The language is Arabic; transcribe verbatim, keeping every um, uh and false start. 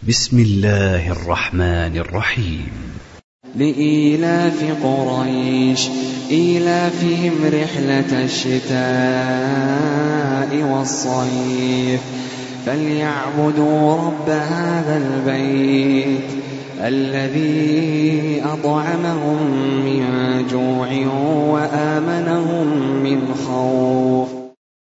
بسم الله الرحمن الرحيم. لإيلاف قريش إيلافهم رحلة الشتاء والصيف فليعبدوا رب هذا البيت الذي أطعمهم من جوع وآمنهم من خوف.